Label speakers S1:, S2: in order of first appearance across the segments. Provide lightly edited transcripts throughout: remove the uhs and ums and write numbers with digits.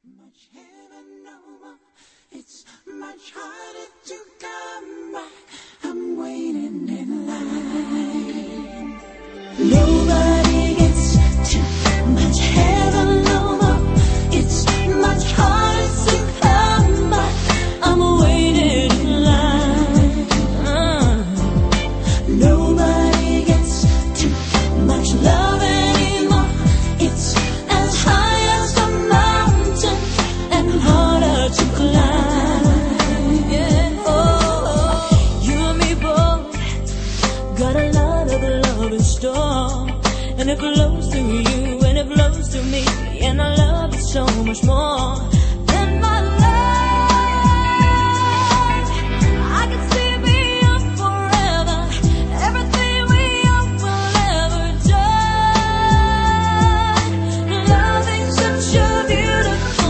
S1: Much heaven no more. It's much harder to come back. I'm waiting in line. Nobody gets too much heaven no more. It's much harder to come back. I'm waiting in line. Nobody gets too much love anymore. It's as high as the mountain and harder to climb. Yeah. Oh, you and me both got a lot of love in store, and it flows through you and it flows through me, and I love it so much more than my life. I can see it beyond forever. Everything we are will ever die. Loving such a beautiful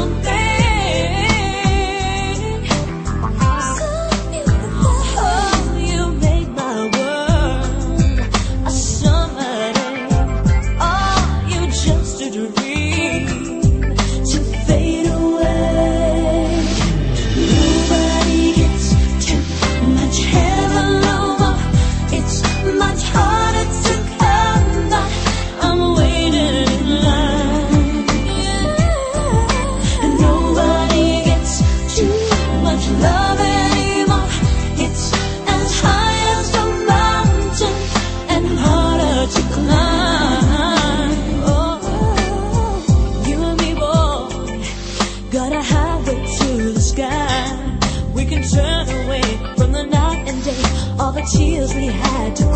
S1: thing. So beautiful. Oh, you made my world a summer day. Oh, you just a dream to fade away. Nobody gets too much heaven no more. It's much harder to come back. I'm waiting in line. Yeah. And nobody gets too much love anymore. It's as high as the mountain and harder to climb. Oh, you and me, boy, got a highway to the sky. We can turn away from the night and day, all the tears we had to